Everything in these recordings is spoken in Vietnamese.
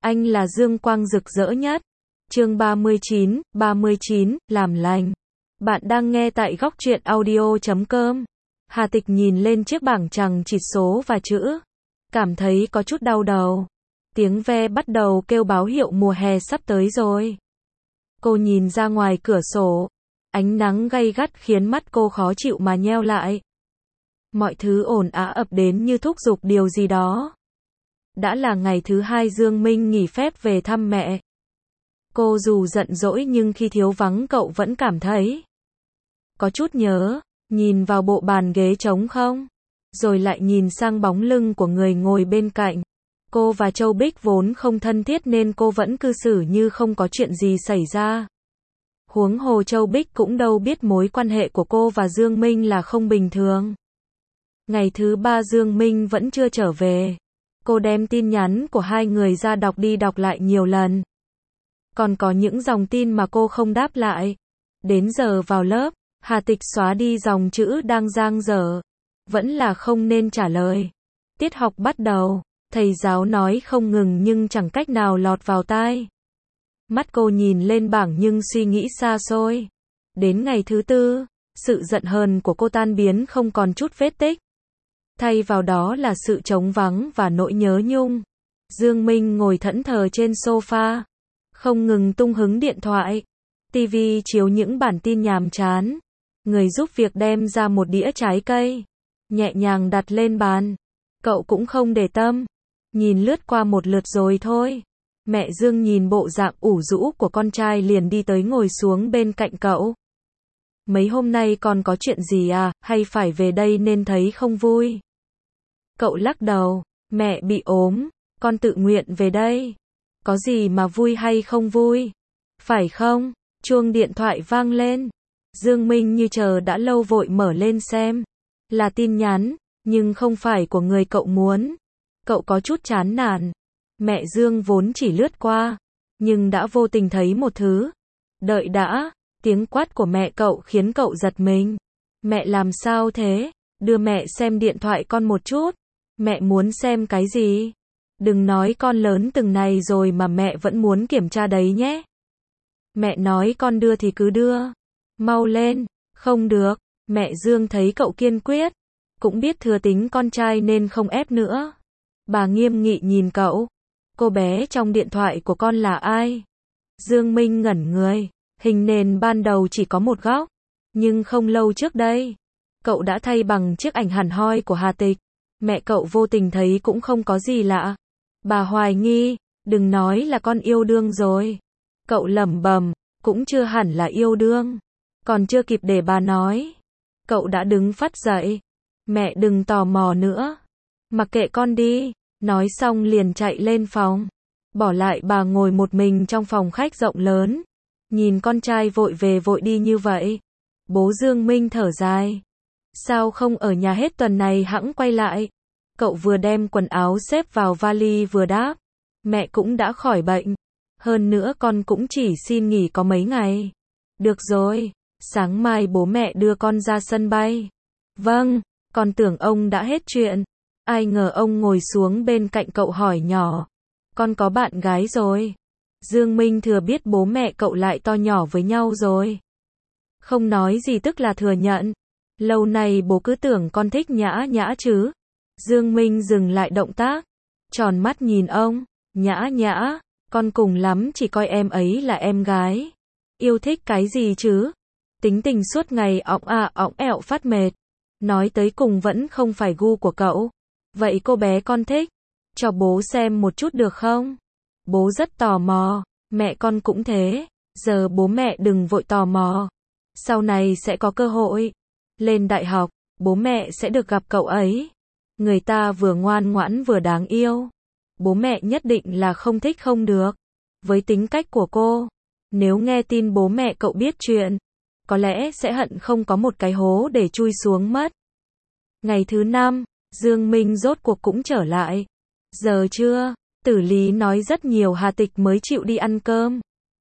Anh là dương quang rực rỡ nhất. Chương 39, làm lành. Bạn đang nghe tại góc truyện audio.com. Hà Tịch nhìn lên chiếc bảng chằng chịt số và chữ. Cảm thấy có chút đau đầu. Tiếng ve bắt đầu kêu báo hiệu mùa hè sắp tới rồi. Cô nhìn ra ngoài cửa sổ. Ánh nắng gay gắt khiến mắt cô khó chịu mà nheo lại. Mọi thứ ồn ào ập đến như thúc giục điều gì đó. Đã là ngày thứ 2 Dương Minh nghỉ phép về thăm mẹ. Cô dù giận dỗi nhưng khi thiếu vắng cậu vẫn cảm thấy có chút nhớ, nhìn vào bộ bàn ghế trống không, rồi lại nhìn sang bóng lưng của người ngồi bên cạnh. Cô và Châu Bích vốn không thân thiết nên cô vẫn cư xử như không có chuyện gì xảy ra. Huống hồ Châu Bích cũng đâu biết mối quan hệ của cô và Dương Minh là không bình thường. Ngày thứ 3 Dương Minh vẫn chưa trở về. Cô đem tin nhắn của hai người ra đọc đi đọc lại nhiều lần. Còn có những dòng tin mà cô không đáp lại. Đến giờ vào lớp, Hà Tịch xóa đi dòng chữ đang dang dở. Vẫn là không nên trả lời. Tiết học bắt đầu, thầy giáo nói không ngừng nhưng chẳng cách nào lọt vào tai. Mắt cô nhìn lên bảng nhưng suy nghĩ xa xôi. Đến ngày thứ 4, sự giận hờn của cô tan biến không còn chút vết tích. Thay vào đó là sự trống vắng và nỗi nhớ nhung. Dương Minh ngồi thẫn thờ trên sofa, không ngừng tung hứng điện thoại. TV chiếu những bản tin nhàm chán. Người giúp việc đem ra một đĩa trái cây, nhẹ nhàng đặt lên bàn. Cậu cũng không để tâm, nhìn lướt qua một lượt rồi thôi. Mẹ Dương nhìn bộ dạng ủ rũ của con trai liền đi tới ngồi xuống bên cạnh cậu. Mấy hôm nay con có chuyện gì à, hay phải về đây nên thấy không vui? Cậu lắc đầu, mẹ bị ốm, con tự nguyện về đây. Có gì mà vui hay không vui? Phải không? Chuông điện thoại vang lên. Dương Minh như chờ đã lâu vội mở lên xem. Là tin nhắn, nhưng không phải của người cậu muốn. Cậu có chút chán nản. Mẹ Dương vốn chỉ lướt qua, nhưng đã vô tình thấy một thứ. Đợi đã, tiếng quát của mẹ cậu khiến cậu giật mình. Mẹ làm sao thế? Đưa mẹ xem điện thoại con một chút. Mẹ muốn xem cái gì? Đừng nói con lớn từng này rồi mà mẹ vẫn muốn kiểm tra đấy nhé. Mẹ nói con đưa thì cứ đưa. Mau lên. Không được. Mẹ Dương thấy cậu kiên quyết. Cũng biết thừa tính con trai nên không ép nữa. Bà nghiêm nghị nhìn cậu. Cô bé trong điện thoại của con là ai? Dương Minh ngẩn người. Hình nền ban đầu chỉ có một góc. Nhưng không lâu trước đây, cậu đã thay bằng chiếc ảnh hẳn hoi của Hà Tịch. Mẹ cậu vô tình thấy cũng không có gì lạ. Bà hoài nghi, đừng nói là con yêu đương rồi. Cậu lẩm bẩm, cũng chưa hẳn là yêu đương. Còn chưa kịp để bà nói, cậu đã đứng phắt dậy. Mẹ đừng tò mò nữa. Mặc kệ con đi. Nói xong liền chạy lên phòng. Bỏ lại bà ngồi một mình trong phòng khách rộng lớn. Nhìn con trai vội về vội đi như vậy. Bố Dương Minh thở dài. Sao không ở nhà hết tuần này hẵng quay lại? Cậu vừa đem quần áo xếp vào vali vừa đáp. Mẹ cũng đã khỏi bệnh. Hơn nữa con cũng chỉ xin nghỉ có mấy ngày. Được rồi, sáng mai bố mẹ đưa con ra sân bay. Vâng, con tưởng ông đã hết chuyện. Ai ngờ ông ngồi xuống bên cạnh cậu hỏi nhỏ. Con có bạn gái rồi. Dương Minh thừa biết bố mẹ cậu lại to nhỏ với nhau rồi. Không nói gì tức là thừa nhận. Lâu nay bố cứ tưởng con thích Nhã Nhã chứ. Dương Minh dừng lại động tác. Tròn mắt nhìn ông. Nhã Nhã, con cùng lắm chỉ coi em ấy là em gái. Yêu thích cái gì chứ? Tính tình suốt ngày ỏng ẹo phát mệt. Nói tới cùng vẫn không phải gu của cậu. Vậy cô bé con thích, cho bố xem một chút được không? Bố rất tò mò, mẹ con cũng thế. Giờ bố mẹ đừng vội tò mò. Sau này sẽ có cơ hội. Lên đại học, bố mẹ sẽ được gặp cậu ấy. Người ta vừa ngoan ngoãn vừa đáng yêu. Bố mẹ nhất định là không thích không được. Với tính cách của cô, nếu nghe tin bố mẹ cậu biết chuyện, có lẽ sẽ hận không có một cái hố để chui xuống mất. Ngày thứ 5, Dương Minh rốt cuộc cũng trở lại. Giờ trưa, Tử Lý nói rất nhiều Hà Tịch mới chịu đi ăn cơm.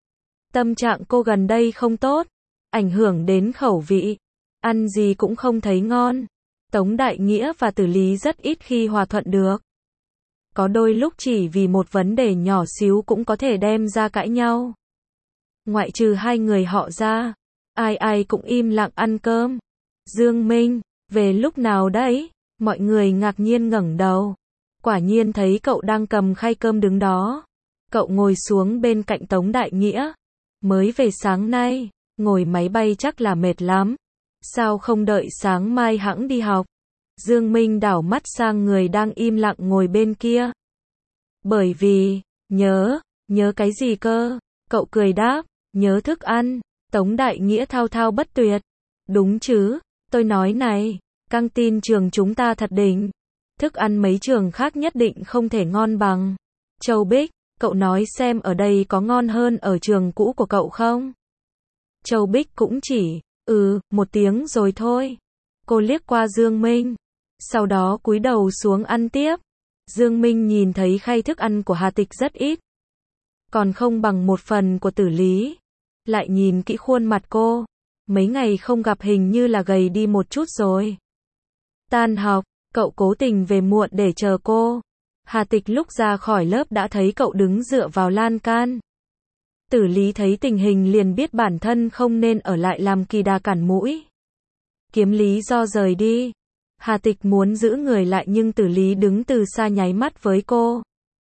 Tâm trạng cô gần đây không tốt, ảnh hưởng đến khẩu vị. Ăn gì cũng không thấy ngon. Tống Đại Nghĩa và Tử Lý rất ít khi hòa thuận được. Có đôi lúc chỉ vì một vấn đề nhỏ xíu cũng có thể đem ra cãi nhau. Ngoại trừ hai người họ ra, ai ai cũng im lặng ăn cơm. Dương Minh, về lúc nào đấy? Mọi người ngạc nhiên ngẩng đầu. Quả nhiên thấy cậu đang cầm khay cơm đứng đó. Cậu ngồi xuống bên cạnh Tống Đại Nghĩa. Mới về sáng nay, ngồi máy bay chắc là mệt lắm. Sao không đợi sáng mai hẵng đi học? Dương Minh đảo mắt sang người đang im lặng ngồi bên kia. Bởi vì, nhớ cái gì cơ? Cậu cười đáp, nhớ thức ăn. Tống Đại Nghĩa thao thao bất tuyệt. Đúng chứ, tôi nói này, căng tin trường chúng ta thật đỉnh. Thức ăn mấy trường khác nhất định không thể ngon bằng. Châu Bích, cậu nói xem ở đây có ngon hơn ở trường cũ của cậu không? Châu Bích cũng chỉ, một tiếng rồi thôi. Cô liếc qua Dương Minh. Sau đó cúi đầu xuống ăn tiếp. Dương Minh nhìn thấy khay thức ăn của Hà Tịch rất ít. Còn không bằng một phần của Tử Lý. Lại nhìn kỹ khuôn mặt cô. Mấy ngày không gặp hình như là gầy đi một chút rồi. Tan học, cậu cố tình về muộn để chờ cô. Hà Tịch lúc ra khỏi lớp đã thấy cậu đứng dựa vào lan can. Tử Lý thấy tình hình liền biết bản thân không nên ở lại làm kỳ đà cản mũi. Kiếm lý do rời đi. Hà Tịch muốn giữ người lại nhưng Tử Lý đứng từ xa nháy mắt với cô.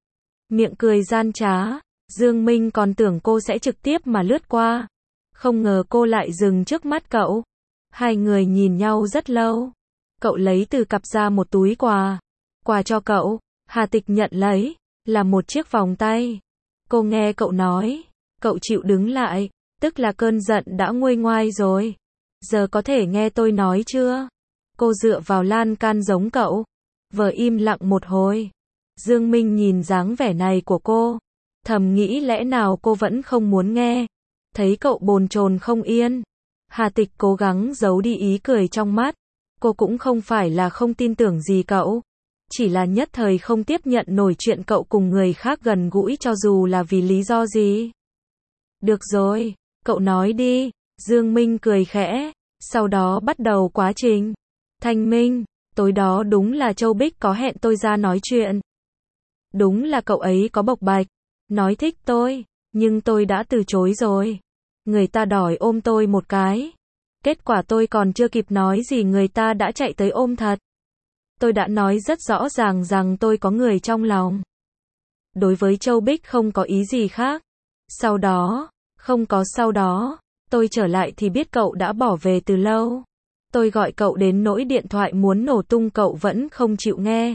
Miệng cười gian trá. Dương Minh còn tưởng cô sẽ trực tiếp mà lướt qua. Không ngờ cô lại dừng trước mắt cậu. Hai người nhìn nhau rất lâu. Cậu lấy từ cặp ra một túi quà. Quà cho cậu. Hà Tịch nhận lấy. Là một chiếc vòng tay. Cô nghe cậu nói. Cậu chịu đứng lại. Tức là cơn giận đã nguôi ngoai rồi. Giờ có thể nghe tôi nói chưa? Cô dựa vào lan can giống cậu. Vờ im lặng một hồi. Dương Minh nhìn dáng vẻ này của cô. Thầm nghĩ lẽ nào cô vẫn không muốn nghe. Thấy cậu bồn chồn không yên. Hà Tịch cố gắng giấu đi ý cười trong mắt. Cô cũng không phải là không tin tưởng gì cậu. Chỉ là nhất thời không tiếp nhận nổi chuyện cậu cùng người khác gần gũi cho dù là vì lý do gì. Được rồi, cậu nói đi. Dương Minh cười khẽ. Sau đó bắt đầu quá trình. Thanh minh, tối đó đúng là Châu Bích có hẹn tôi ra nói chuyện. Đúng là cậu ấy có bộc bạch. Nói thích tôi. Nhưng tôi đã từ chối rồi. Người ta đòi ôm tôi một cái. Kết quả tôi còn chưa kịp nói gì người ta đã chạy tới ôm thật. Tôi đã nói rất rõ ràng rằng tôi có người trong lòng. Đối với Châu Bích không có ý gì khác. Sau đó, không có sau đó, tôi trở lại thì biết cậu đã bỏ về từ lâu. Tôi gọi cậu đến nỗi điện thoại muốn nổ tung cậu vẫn không chịu nghe.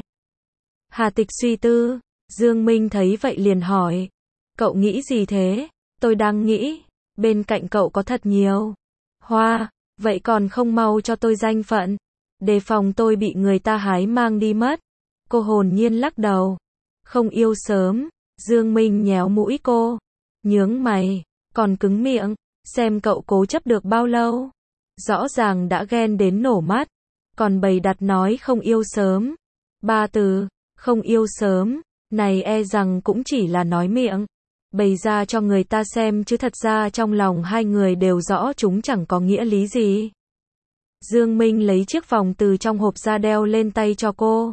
Hà Tịch suy tư. Dương Minh thấy vậy liền hỏi. Cậu nghĩ gì thế? Tôi đang nghĩ. Bên cạnh cậu có thật nhiều hoa. Vậy còn không mau cho tôi danh phận. Đề phòng tôi bị người ta hái mang đi mất. Cô hồn nhiên lắc đầu. Không yêu sớm. Dương Minh nhéo mũi cô. Nhướng mày. Còn cứng miệng. Xem cậu cố chấp được bao lâu. Rõ ràng đã ghen đến nổ mắt. Còn bày đặt nói không yêu sớm. 3 từ. Không yêu sớm. Này e rằng cũng chỉ là nói miệng. Bày ra cho người ta xem chứ thật ra trong lòng hai người đều rõ chúng chẳng có nghĩa lý gì. Dương Minh lấy chiếc vòng từ trong hộp ra đeo lên tay cho cô.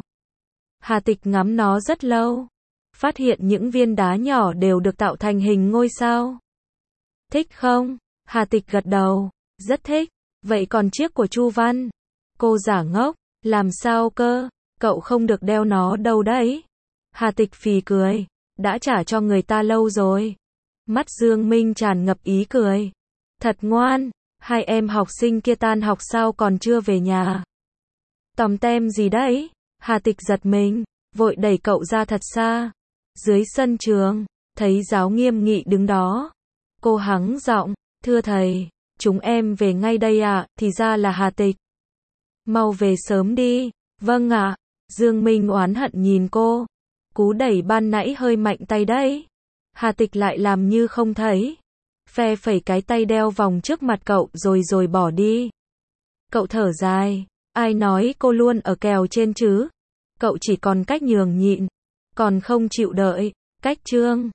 Hà Tịch ngắm nó rất lâu. Phát hiện những viên đá nhỏ đều được tạo thành hình ngôi sao. Thích không? Hà Tịch gật đầu. Rất thích. Vậy còn chiếc của Chu Văn? Cô giả ngốc. Làm sao cơ? Cậu không được đeo nó đâu đấy. Hà Tịch phì cười. Đã trả cho người ta lâu rồi. Mắt Dương Minh tràn ngập ý cười. Thật ngoan. Hai em học sinh kia tan học sao còn chưa về nhà? Tòm tem gì đấy? Hà Tịch giật mình. Vội đẩy cậu ra thật xa. Dưới sân trường. Thấy giáo nghiêm nghị đứng đó. Cô hắng giọng. Thưa thầy. Chúng em về ngay đây ạ. Thì ra là Hà Tịch. Mau về sớm đi. Vâng ạ. Dương Minh oán hận nhìn cô. Cú đẩy ban nãy hơi mạnh tay đấy. Hà Tịch lại làm như không thấy. Phe phẩy cái tay đeo vòng trước mặt cậu rồi bỏ đi. Cậu thở dài. Ai nói cô luôn ở kèo trên chứ? Cậu chỉ còn cách nhường nhịn. Còn không chịu đợi. Cách trương.